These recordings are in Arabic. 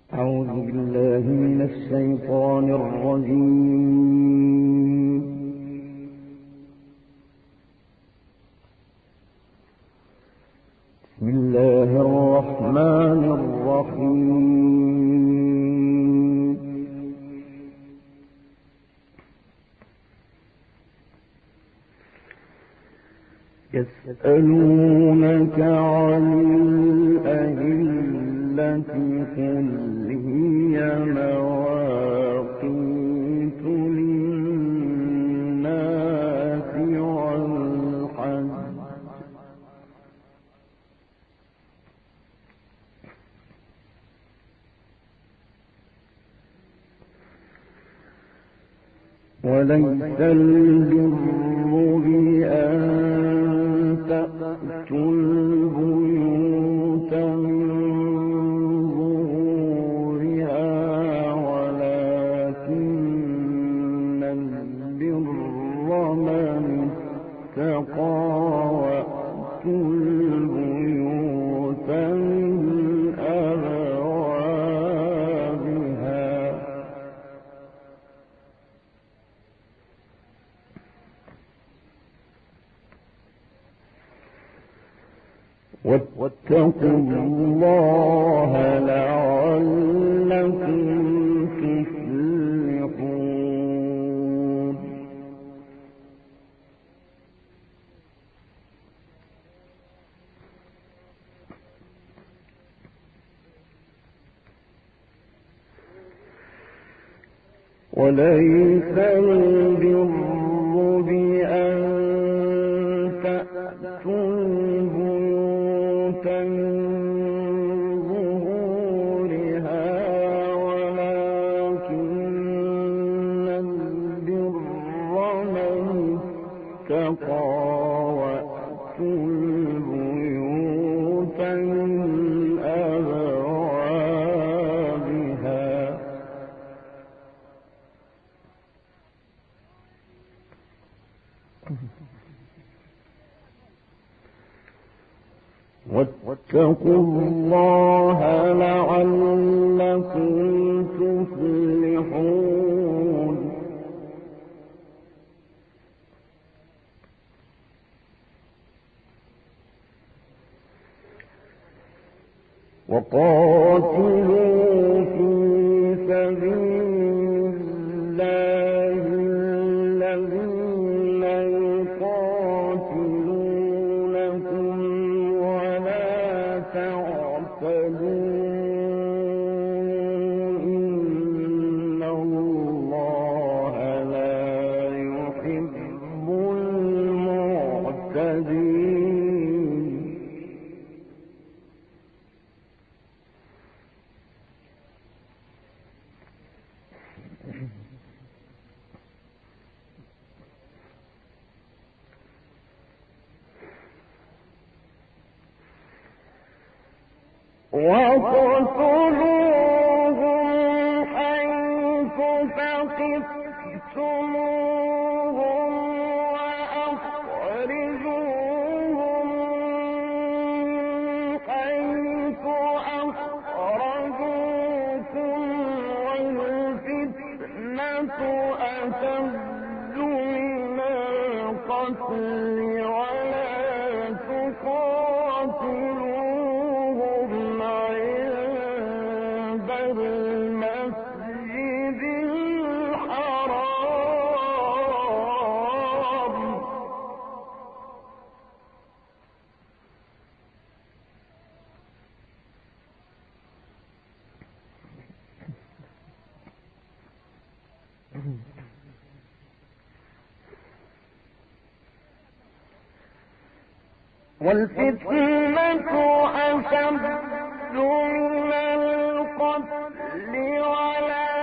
أعوذ بالله من الشيطان الرجيم. بسم الله الرحمن الرحيم. يسألونك عن الأهلة قل هي مواقيت للناس والحج وليس البر بأن تأتوا البيوت من ظهورها ولكن البر من اتقى وأتوا البيوت من أبوابها واتقوا الله لعلكم تفلحون. وليس البر بأن تأتوا البيوت من ظهورها ولكن البر من اتقى وأتوا البيوت من أبوابها واتقوا الله لعلكم تفلحون. وقاتلوا في سبيل الله الذين يقاتلونكم ولا تعتدوا إن الله لا يحب المعتدين. وَاقْتُلُوهُمْ حَيْثُ ثَقِفْتُمُوهُمْ وَأَخْرِجُوهُمْ حَيْثُ أَخْرَجُوكُمْ وَالْفِتْنَةُ أَشَدُّ مِنَ الْقَتْلِ وَلَا تُقَاتِلُوهُمْ عِندَ الْمَسْجِدِ الْحَرَامِ والفتنة أشد من القتل ولا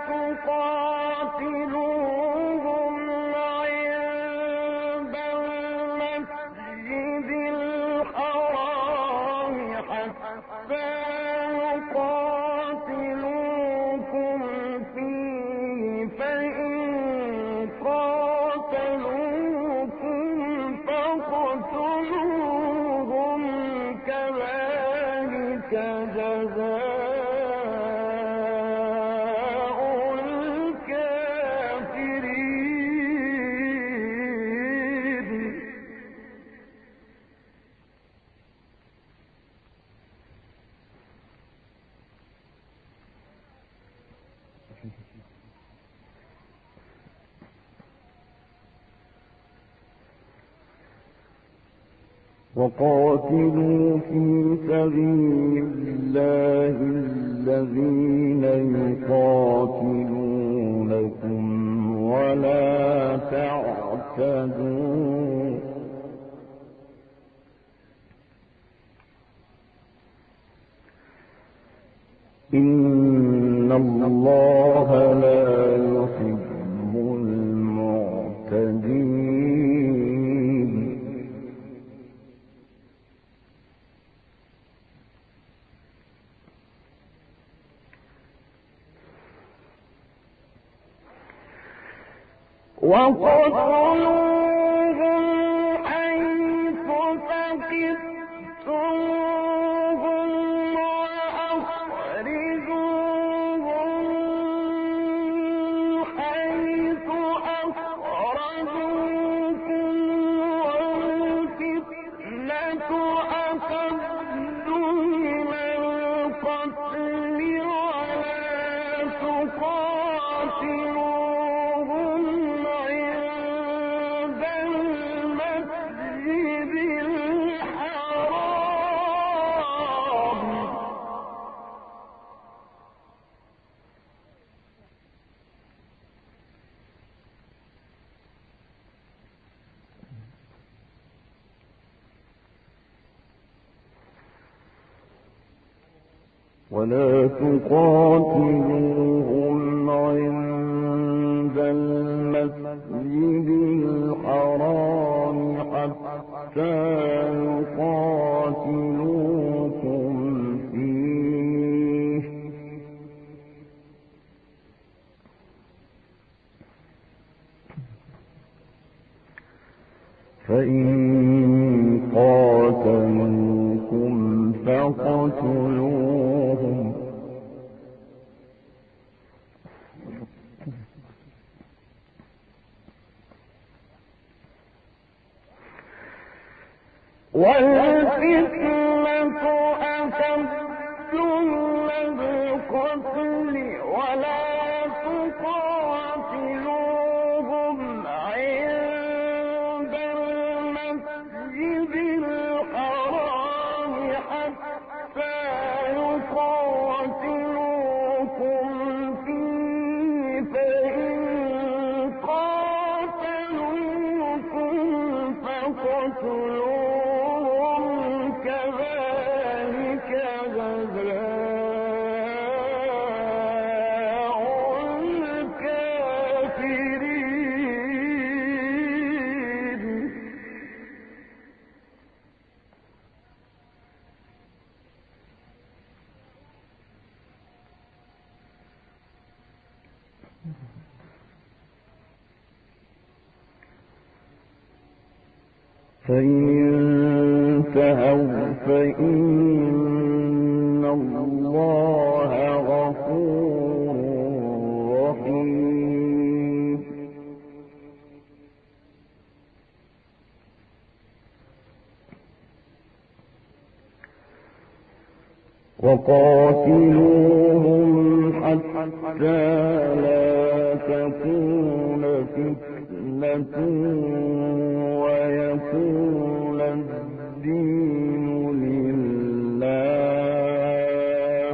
تقاتلوهم عند المسجد الحرام حتى يقاتلوكم فيه فإن قاتلوكم فاقتلوهم كذلك جزاء وقاتلوا في سبيل الله الذين يقاتلونكم ولا تعتدوا إن الله لا يحب المعتدين وقتلوهم حيث ثقفتموهم وأخرجوهم حيث أخرجوكم والفتنة أشد من القتل ولا تقاتلوهم عند المسجد الحرام ولا تقاتلوهم عند المسجد الحرام حتى يقاتلوكم فيه فإن قاتلوكم فاقتلوهم والفتنة أشد من القتل ولا تقاتلوهم عند المسجد الحرام حتى يقاتلوكم فيه فإن قاتلوكم فاقتلوهم كذلك جزاء الكافرين فإن انتهوا فإن الله غفور رحيم وقاتلوهم حتى لا تكون فتنة ويكون الدين لله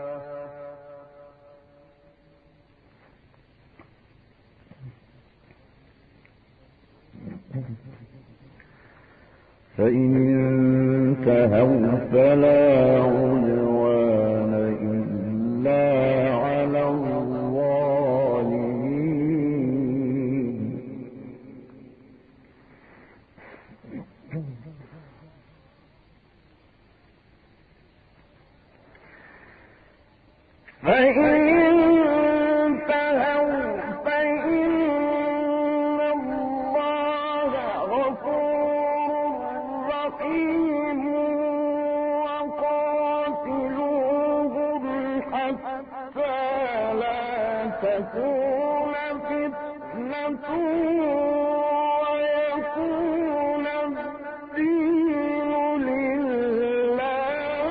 فإن انتهوا فلا عدوان إلا على الظالمين فإن انتهوا فإن الله غفور رحيم وقاتلوهم حتى لا تكون فتنة ويكون الدين لله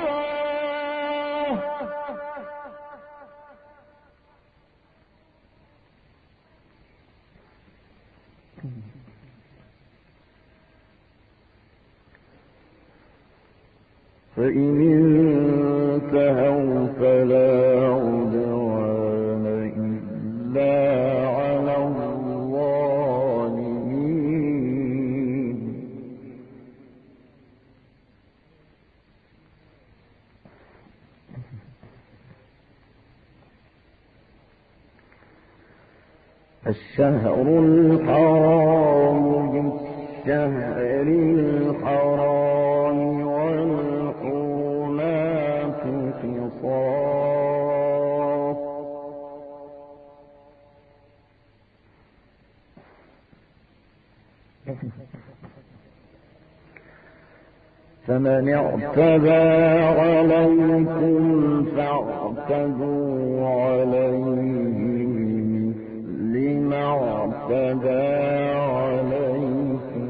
فإن انتهوا فلا عدوان إلا على الظالمين. الشهر الحرام بالشهر الحرام والحرمات قصاص. فمن اعتدى عليكم فاعتدوا عليه لما اعتدى عليكم.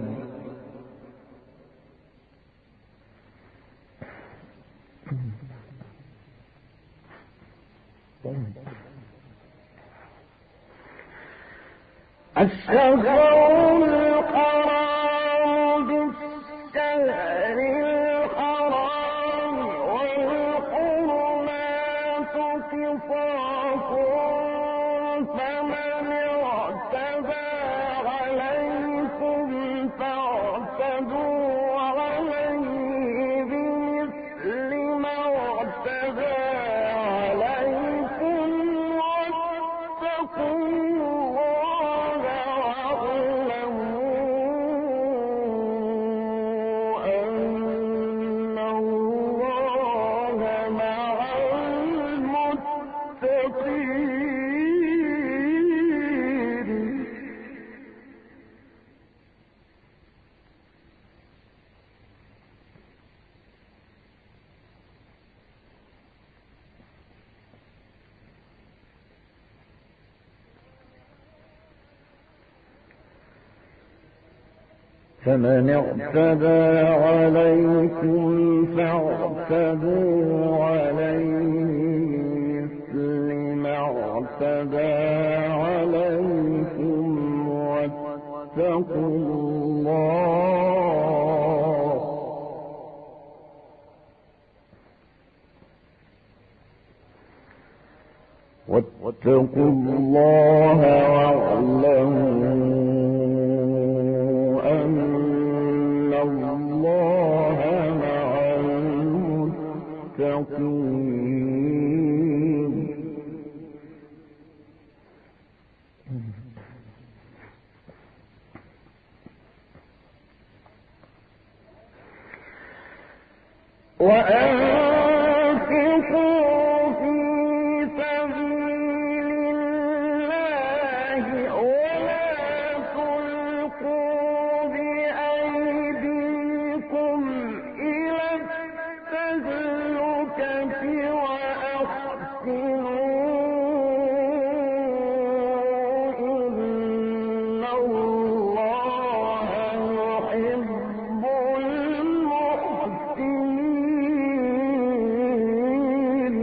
الشهر الحرام بالشهر الحرام والحرمات قصاص. فمن اعتدى عليكم فاعتدوا عليه بمثل ما اعتدى عليكم واتقوا الله واعلموا أن الله مع المتقين. فمن اعتدى عليكم فاعتدوا عليه مثل ما اعتدى عليكم واتقوا الله واعلموا أن الله مع المتقين. وأنفقوا في سبيل الله ولا تلقوا بأيديكم إلى التهلكة وأحسنوا إن الله يحب المحسنين.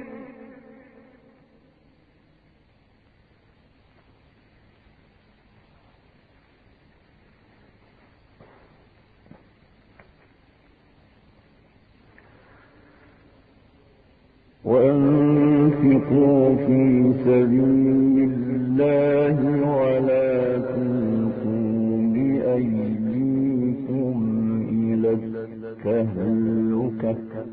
وأنفقوا في سبيل الله ولا تلقوا بأيديكم إلى التهلكة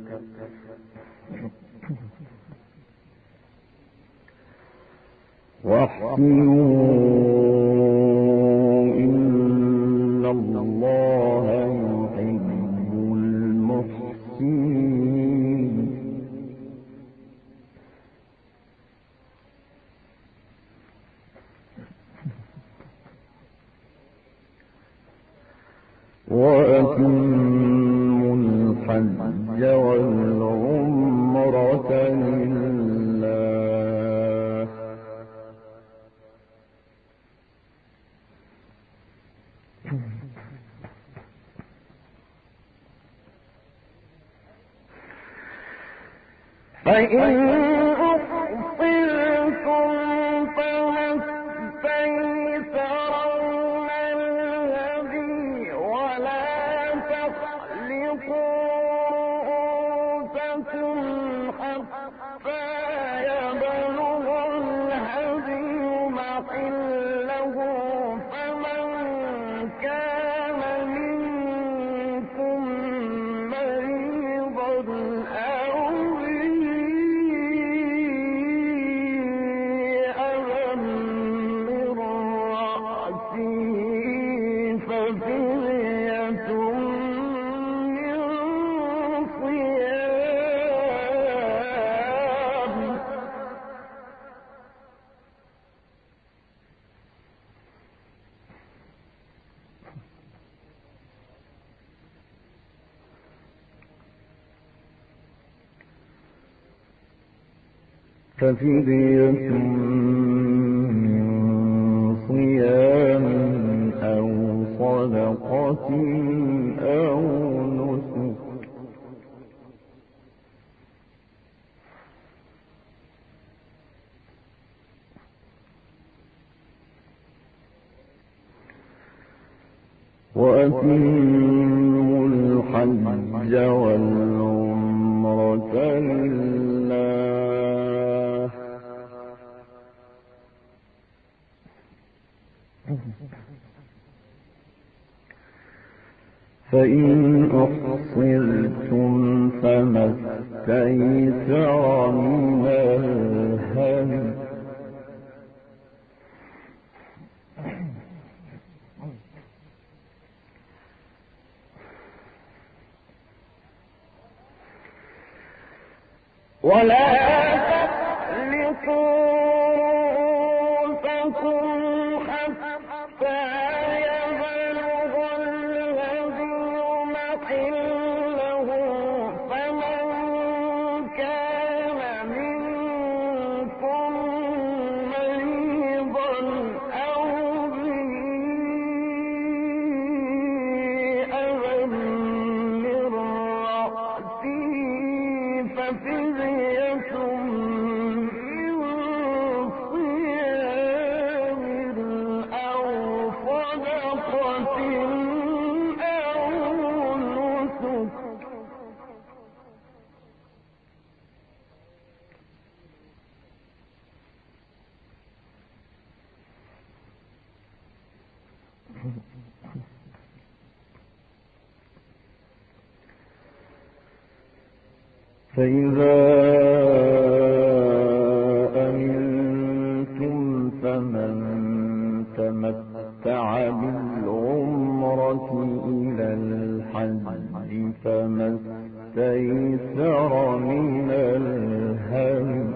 واحسنوا إن الله يحب المحسنين. وأتموا الحج والعمرة لله فإن أحصرتم فما استيسر من الهدي ولا تحلقوا ففدية من صيام أو صدقة أو نسك وأتموا الحج والعمرة لله فإن أحصرتم فما استيسر من الهدي ولا تحلقوا رؤوسكم حتى يبلغ الهدي محله فمن كان منكم مريضا أو به أذى من رأسه ففدية من صيام أو صدقة أو نسك فإذا أمنتم فمن تمتع بالعمرة إلى الحج فما استيسر من الهدي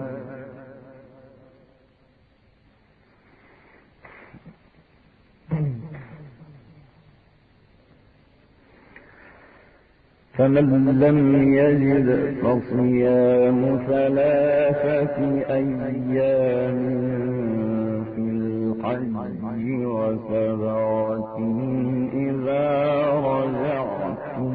فمن لم يجد فصيام 3 أيام في الحج و7 إذا رجعتم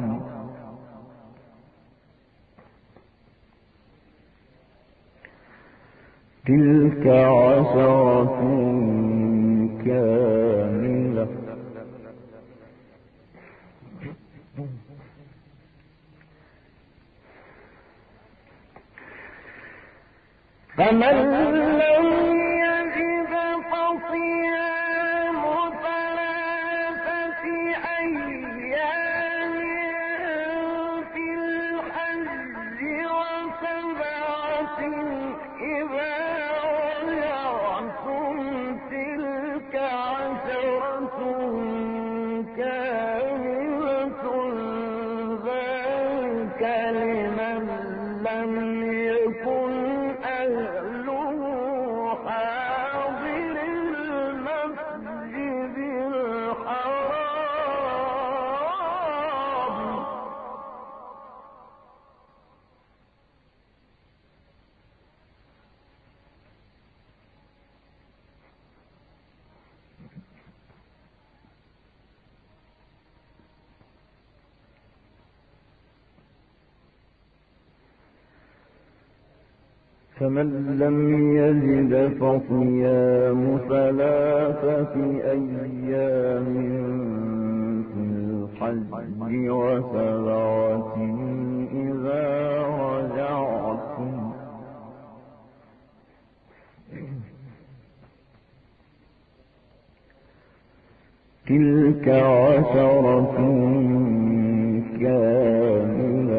تلك 10 كاملة فمن لم يجد فصيام 3 أيام في الحج و7 إذا رجعتم تلك 10 كاملة ذلك لمن لم يكن أهله حاضر المسجد الحرام فمن لم يجد فصيام 3 أيام في الحج و7 إذا رجعتم تلك 10 كاملة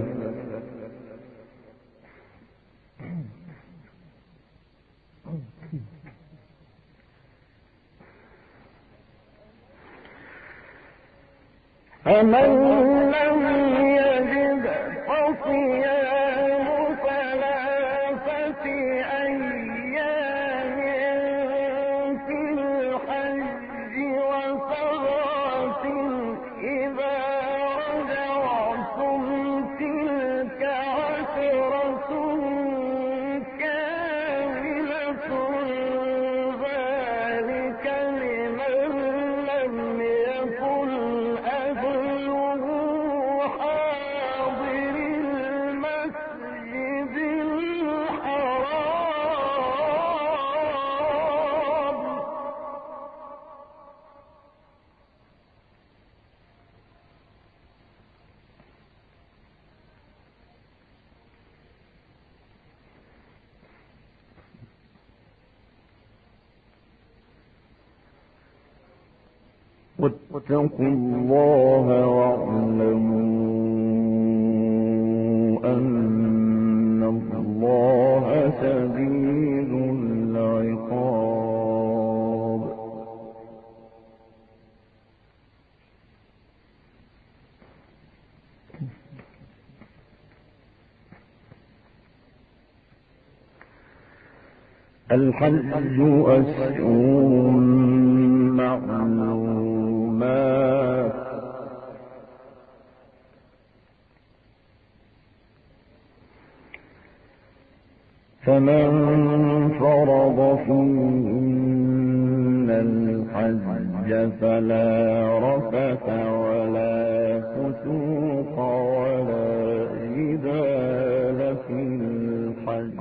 فمن لم يجد فصيام 3 أيام في الحج و7 إذا رجعتم تلك 10 كاملة واتقوا الله واعلموا أن الله شديد العقاب. الحج أشهر معلومات فمن فرض فيهن الحج فلا رفث ولا فسوق ولا جدال في الحج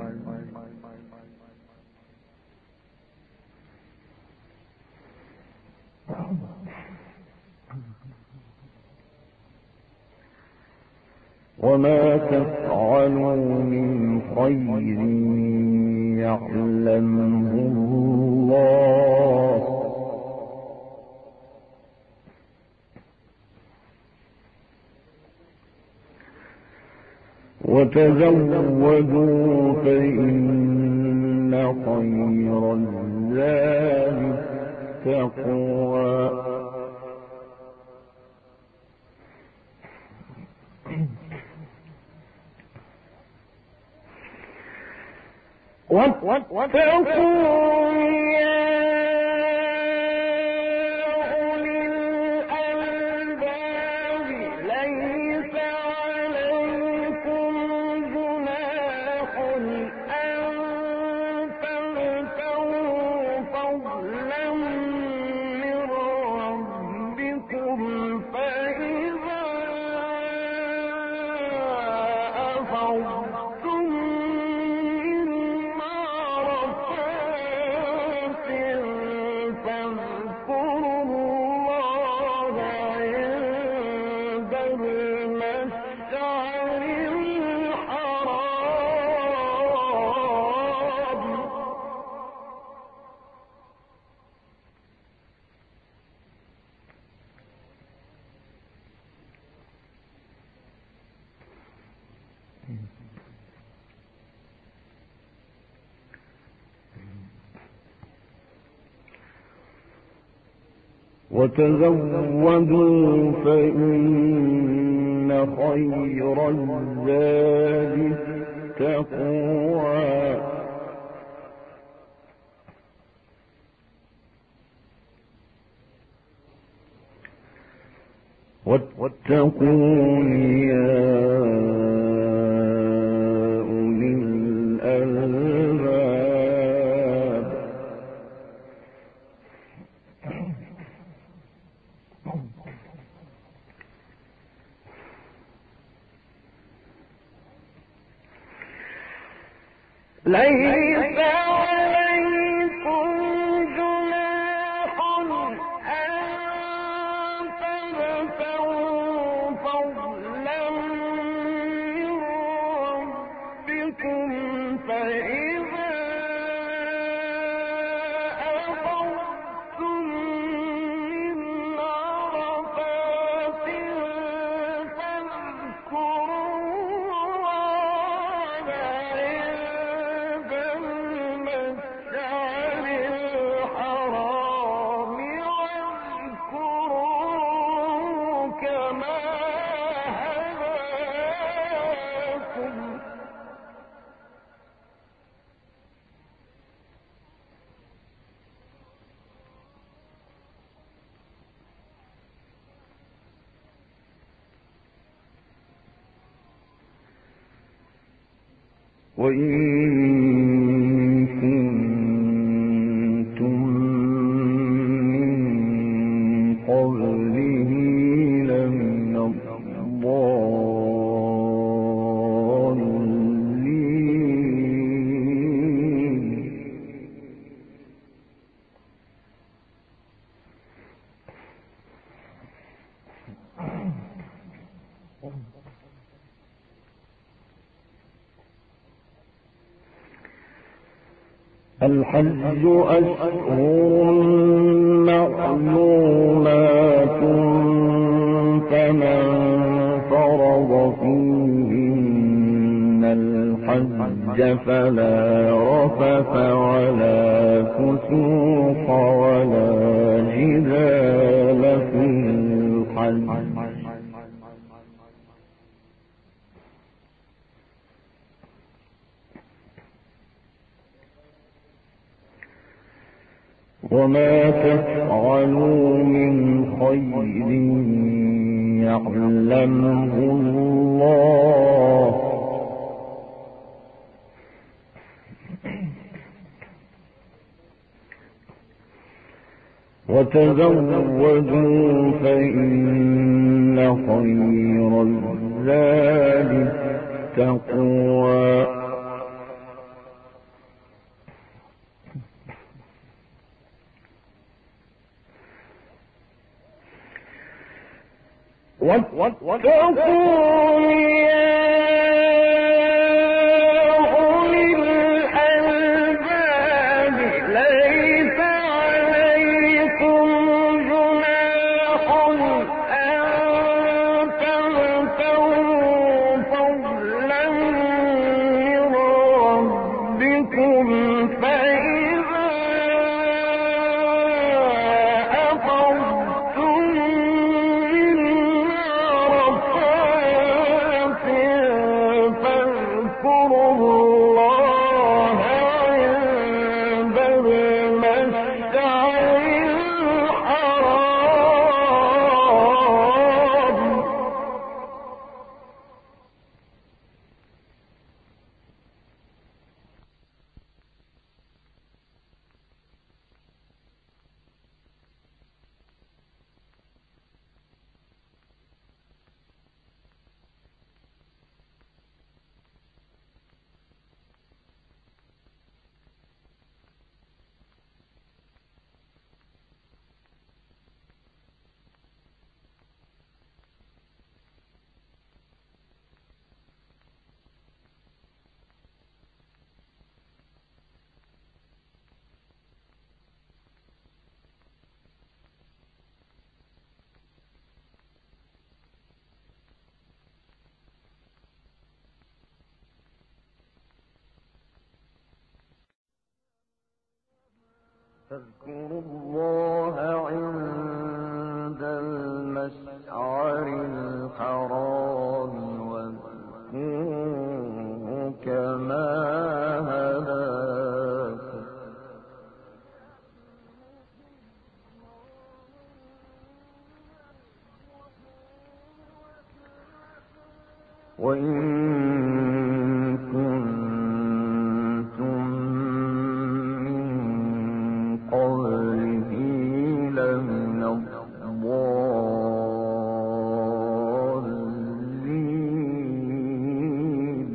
وما تفعلوا من خير يعلمه الله وتزودوا فإن خير الزاد التقوى واتقوا يا أولي الألباب ليس عليكم جناح أن تبتغوا فضلا من ربكم فإذا أفضتم وتزودوا فإن خير الزاد التقوى واتقون يا أولي الألباب ليس عليكم جناح أن تبتغوا فضلا من ربكم فإذا أفضتم من عرفات فاذكروا الله عند المشعر الحرام واذكروه كما هداكم وإن كنتم من قبله لمن الضالين الحج أشهر معلومات فمن فرض فيهن الحج فلا رفث ولا فسوق ولا جدال في الحج وما تفعلوا من خير يعلمه الله وتزودوا فإن خير الزاد التقوى واتقوا يا أولي الألباب ليس عليكم جناح أن تبتغوا فضلا من ربكم فإذا أفضتم من عرفات فاذكروا الله عند المشعر الحرام فاذكروا الله عند المشعر الحرام واذكروه كما هداكم وإن كنتم من قبله لمن الضالين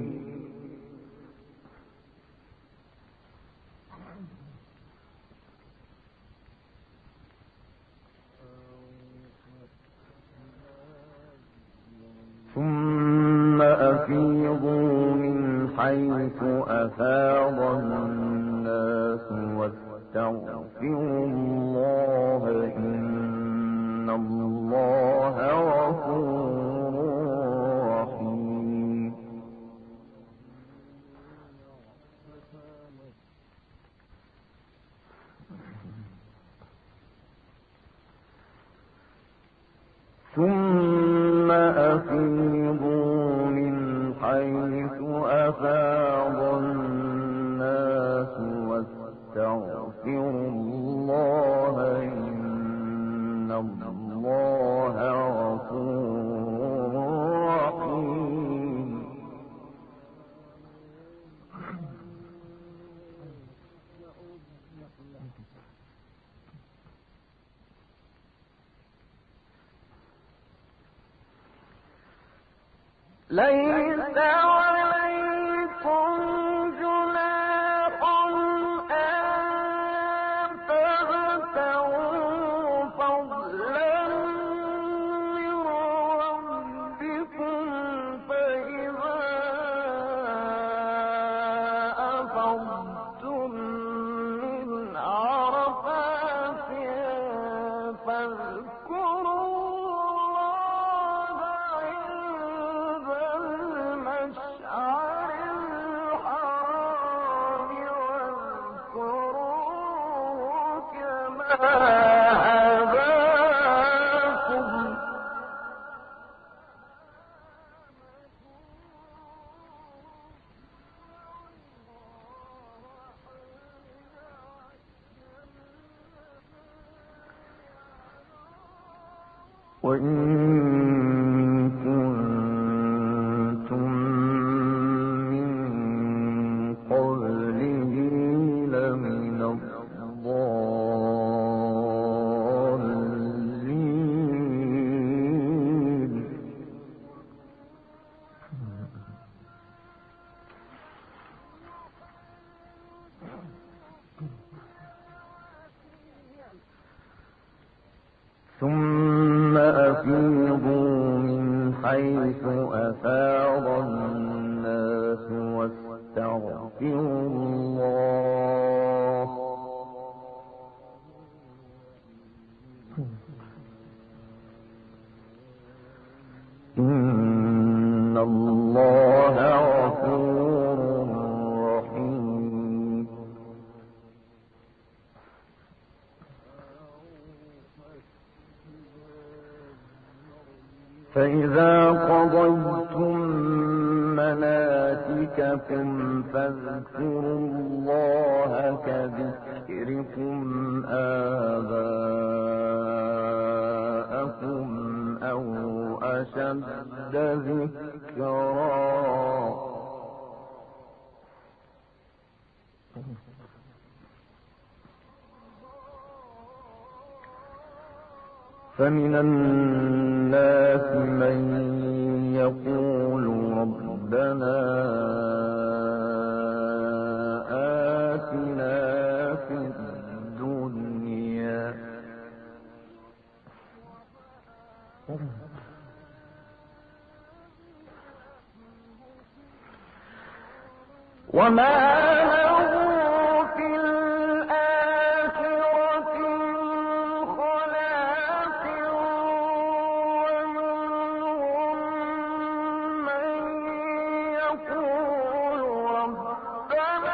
ثم أفيضوا من حيث أفاض الناس واستغفروا الله إن الله غفور رحيم ثم أفيضوا من حيث أفاض الناس واستغفروا الله إن الله غفور رحيم ليس عليكم جناح أن تبتغوا فضلا من ربكم فإذا أفضتم من عرفات فاذكروا الله هداكم وإن كنتم من قبله لمن الضالين ثم أفيضوا من حيث أفاض الناس واستغفروا الله إن الله غفور رحيم فإذا قضيتم مناسككم فاذكروا الله كذكركم آباءكم أو أشد ذكرا فمن الناس من يقول ربنا آتنا في الدنيا وما له في الآخرة من خلاق ومنهم من يقول ربنا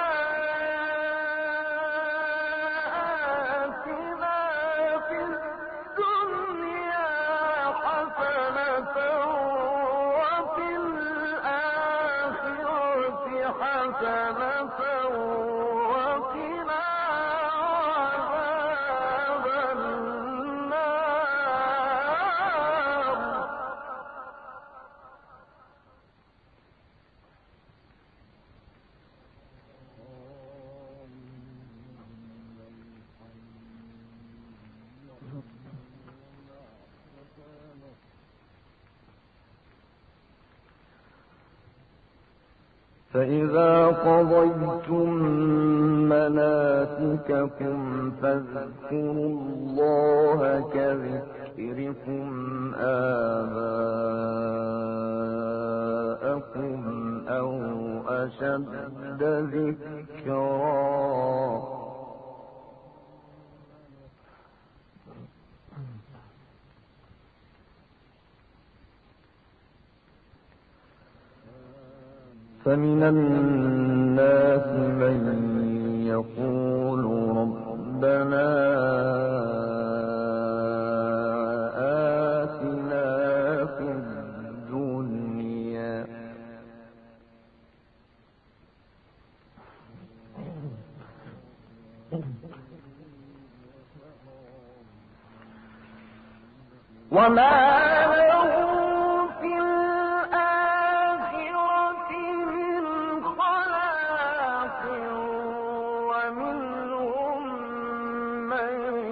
آتنا في الدنيا حسنة وفي الآخرة حسنة وقنا عذاب النار فإذا قضيتم مناسككم فاذكروا الله كذكركم آباءكم أو أشد ذكرا فمن الناس من يقول ربنا آتنا في الدنيا وما له في الآخرة من خلاق ومنهم من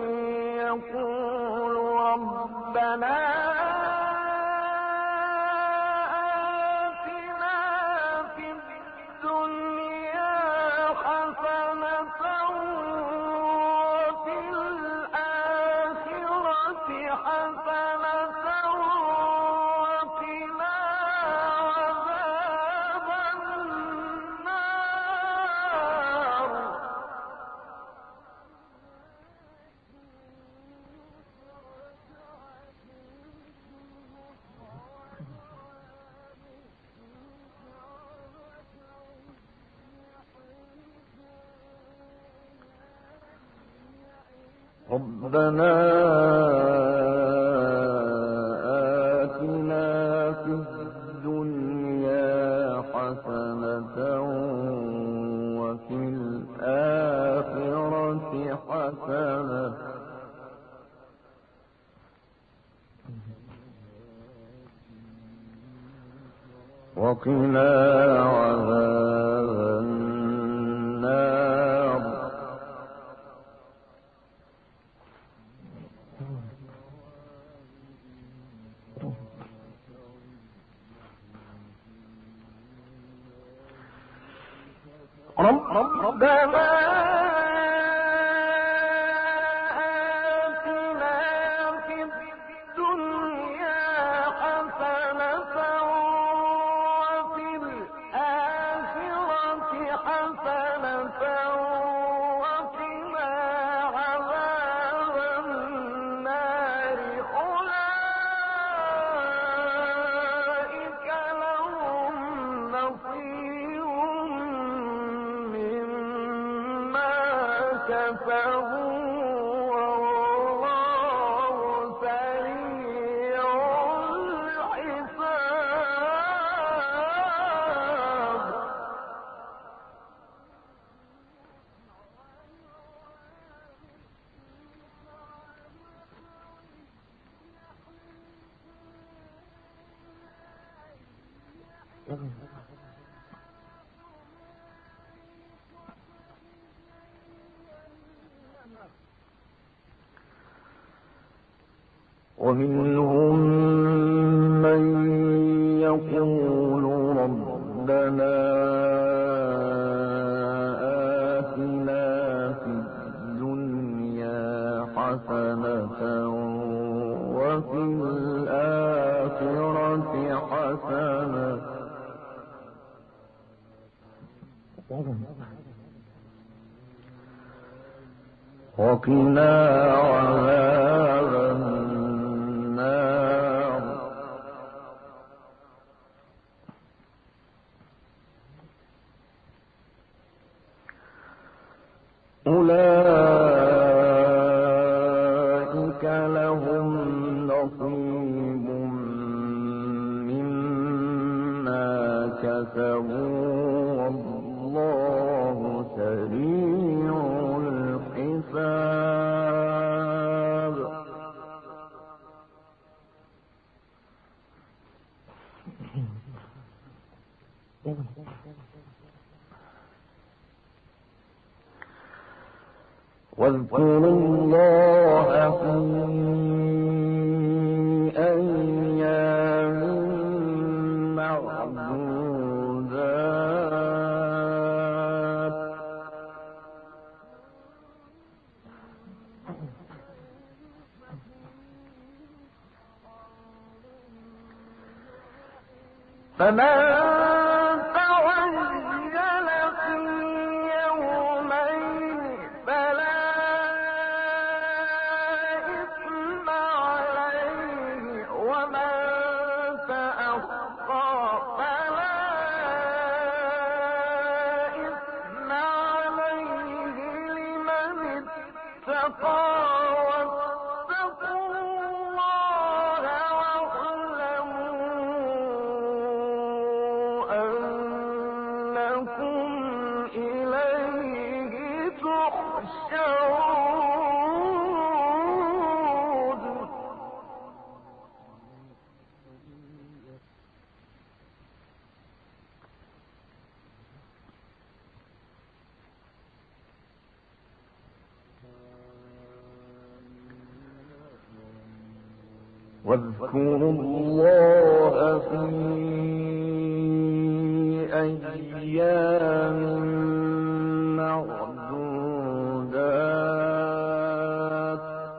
يقول ربنا آتنا في الدنيا حسنة وفي الآخرة حسنة وقنا عذاب النار ربنا آتنا في الدنيا حسنة وفي الآخرة حسنة وقنا عذاب النار. ربنا ومنهم من يقول ربنا آتنا في الدنيا حسنة وفي الآخرة حسنة وقنا عذاب النار. أولئك لهم نصيب مما كسبوا والله سريع الحساب. واذكروا الله في أيام معدودات فمن تعجل في يومين فلا إثم عليه ومن تأخر فلا إثم عليه لمن اتقى. واذكروا الله في أيام معدودات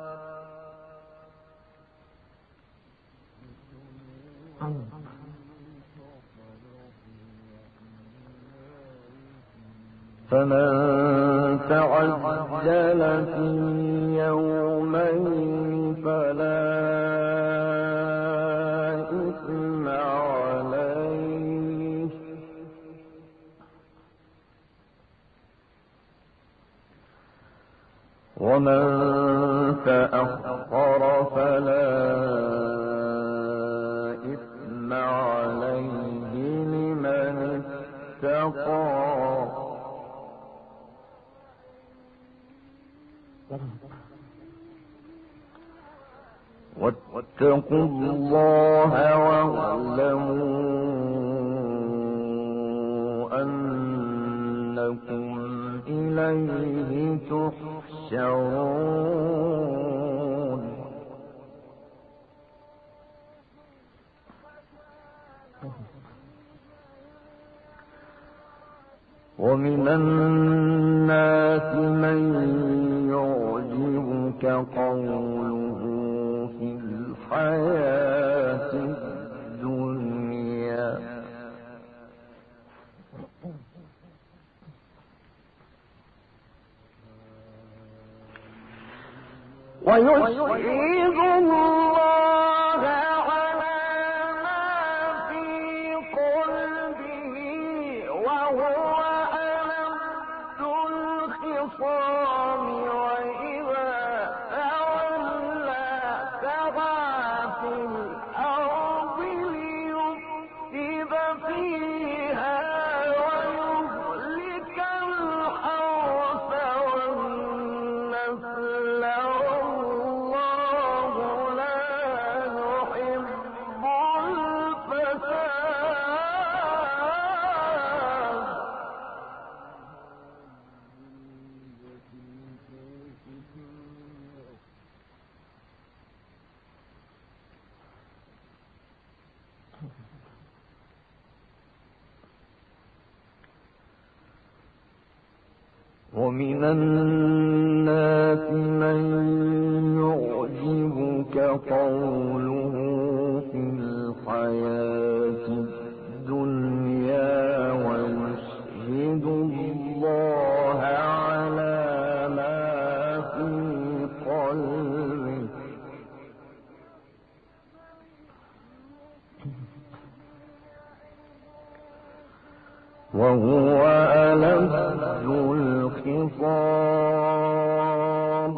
فمن تعجل في يومين فلا إثم عليه ومن تأخر فلا إثم عليه لمن اتقى واتقوا الله واعلموا أنكم إليه تحشرون ومن الناس من يعجبك قوله في الحياة الدنيا ويشهد الله على ما في قلبه وهو ألد الخصام وإذا تولى سعى في الأرض ليفسد فيها ويهلك الحرث والنسل والله لا يحب الفساد ومن الناس من يعجبك قوله في الحياة الدنيا ويشهد الله على ما في قلبه وهو ألد الخصام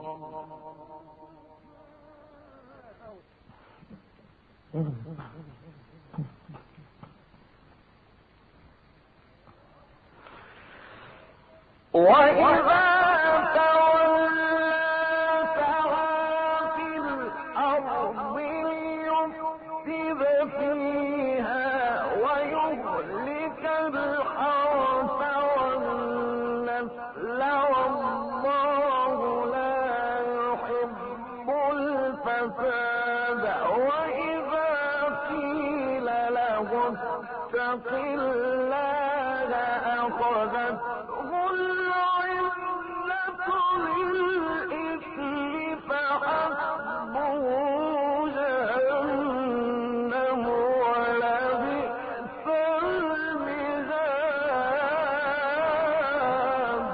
وإذا تولى سعى في الأرض ليفسد فيها ويهلك الحرث والنسل والله لا يحب الفساد وإذا قيل له اتق الله أخذته العزة بالإثم فحسبه جهنم ولبئس المهاد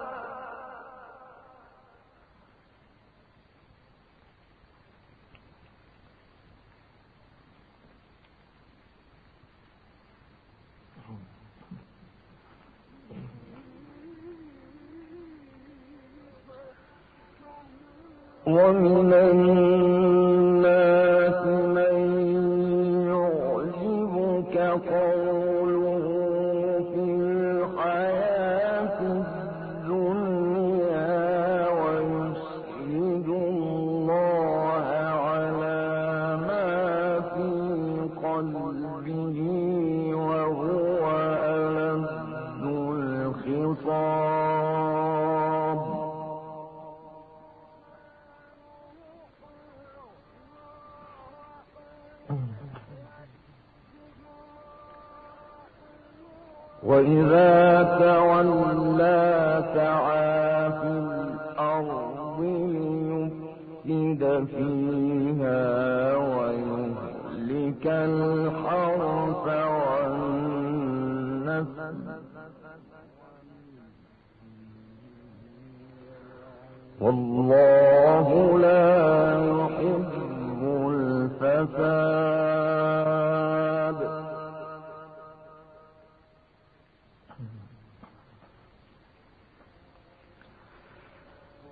ومن الناس من يعجبك قوله في الحياة الدنيا ويشهد الله على ما في قلبه وهو ألد الخصام وإذا تولى سعى في الأرض ليفسد فيها ويهلك الحرث والنسل والله لا يحب الفساد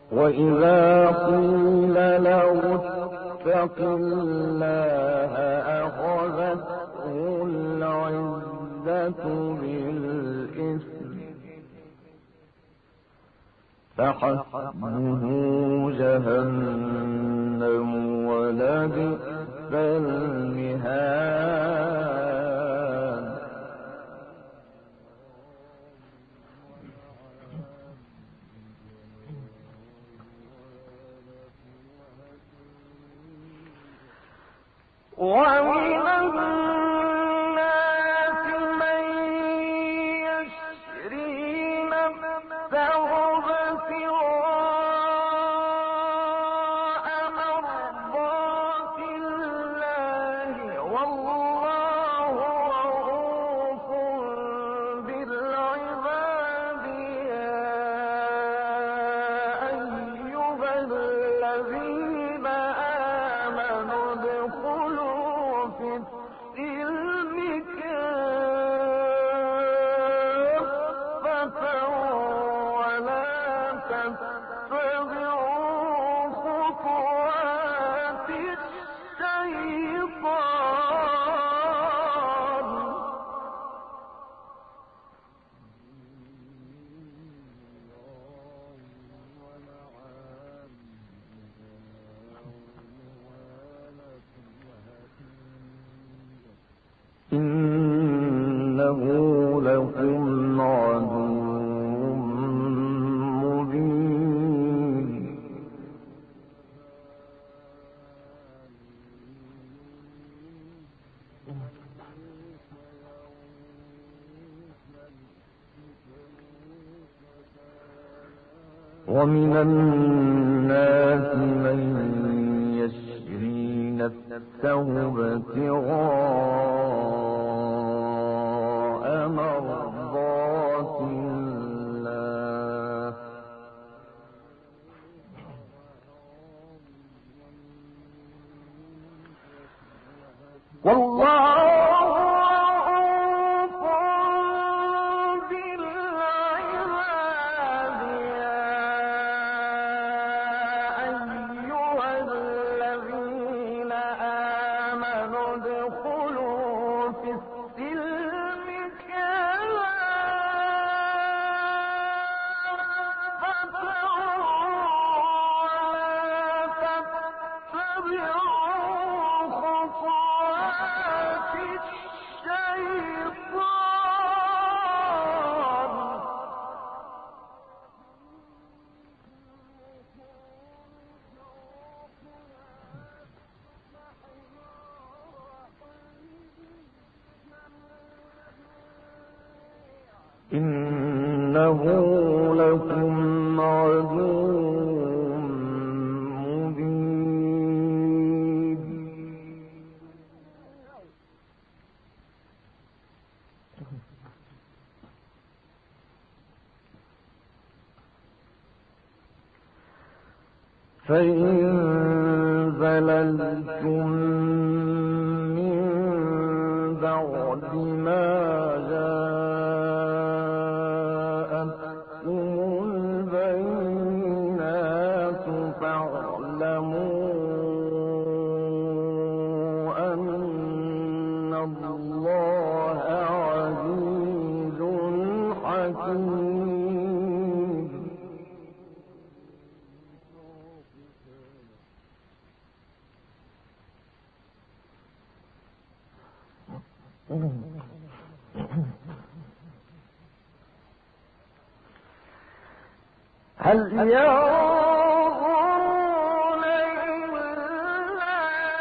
وإذا قيل له اتق الله أخذته العزة بالإثم فحسبه جهنم ولبئس المهاد ومن الناس من يشري نفسه ابتغاء مرضات الله والله رؤوف بالعباد يا أيها الذين آمنوا ادخلوا في السلم كافة ولا تتبعوا خطوات الشيطان إنه لكم عدو مبين ومن الناس من يشري نفسه ابتغاء مرضات الله والله رؤوف بالعباد يا أيها الذين آمنوا ادخلوا في السلم كافة ولا تتبعوا خطوات الشيطان إنه لكم عدو مبين فإن زللتم من بعد ما جاءتكم البينات فاعلموا أن الله عزيز حكيم هل ينظرون إلا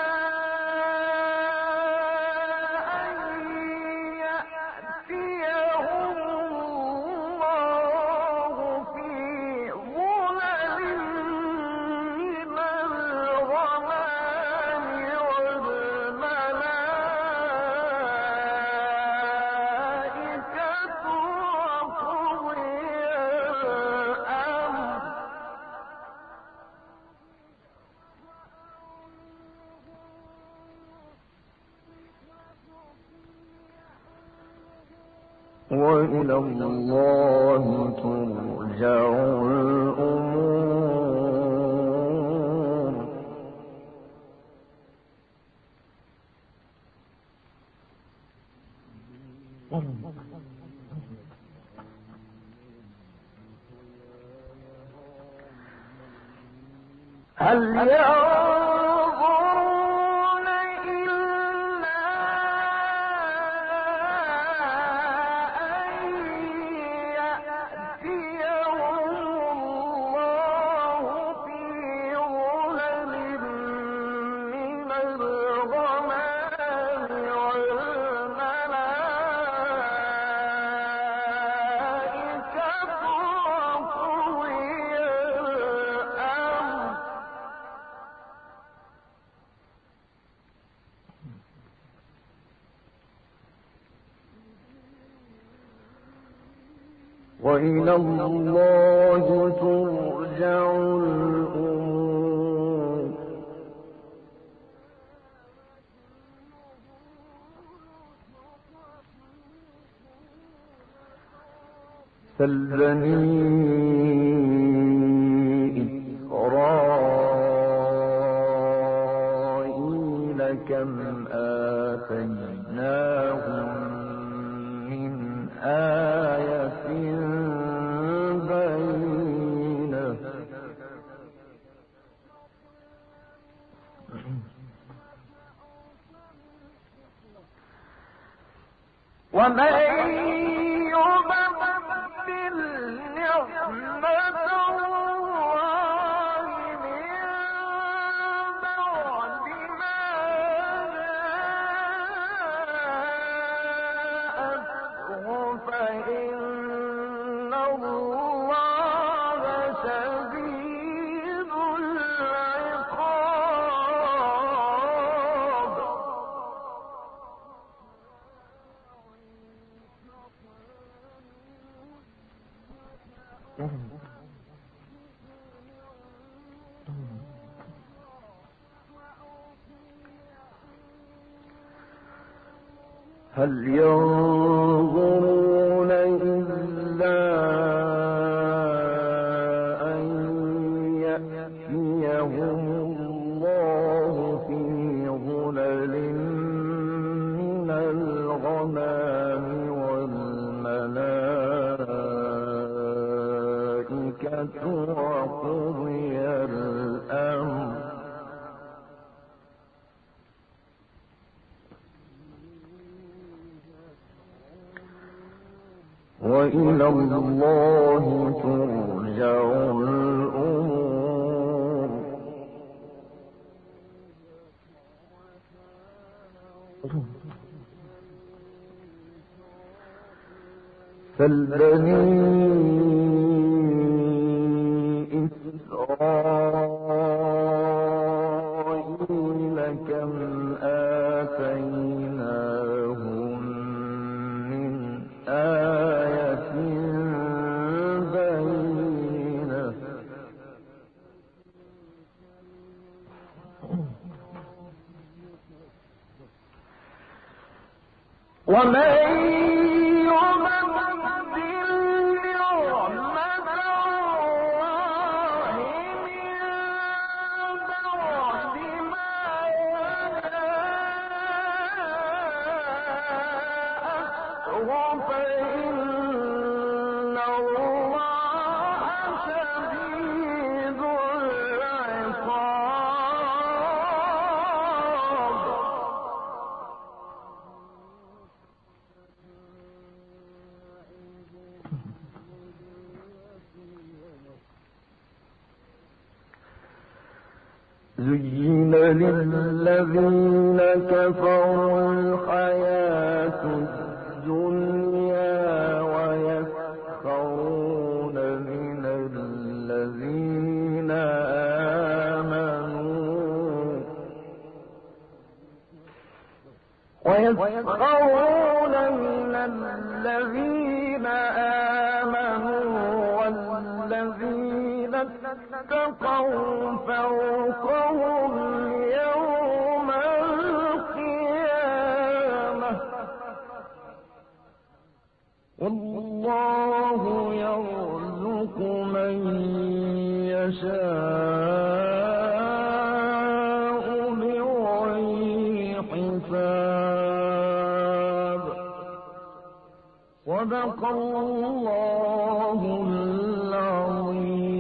أن يأتيهم الله في ظلل من الغمام والملائكة وقضي الأمر وإلى الله ترجع الأمور هل ينظرون إلا أن يأتيهم الله في ظلل من الغمام والملائكة وقضي الأمر وإلى الله ترجع الأمور سل بني إسرائيل كم آتيناهم من آية بينة ومن يبدل نعمة الله من بعد ما جاءته فإن الله شديد العقاب هل ينظرون إلا أن يأتيهم الله في ظلل من الغمام والملائكة وقضي الأمر وإلى الله ترجع الأمور سل بني إسرائيل كم آتيناهم من آية بينة ومن يبدل نعمة الله من بعد ما جاءته فإن الله شديد العقاب زين للذين كفروا الحياة الدنيا ويسخرون من الذين آمنوا والذين اتقوا فوقهم يوم القيامة والله يرزق من يشاء بغير حساب صدق الله العظيم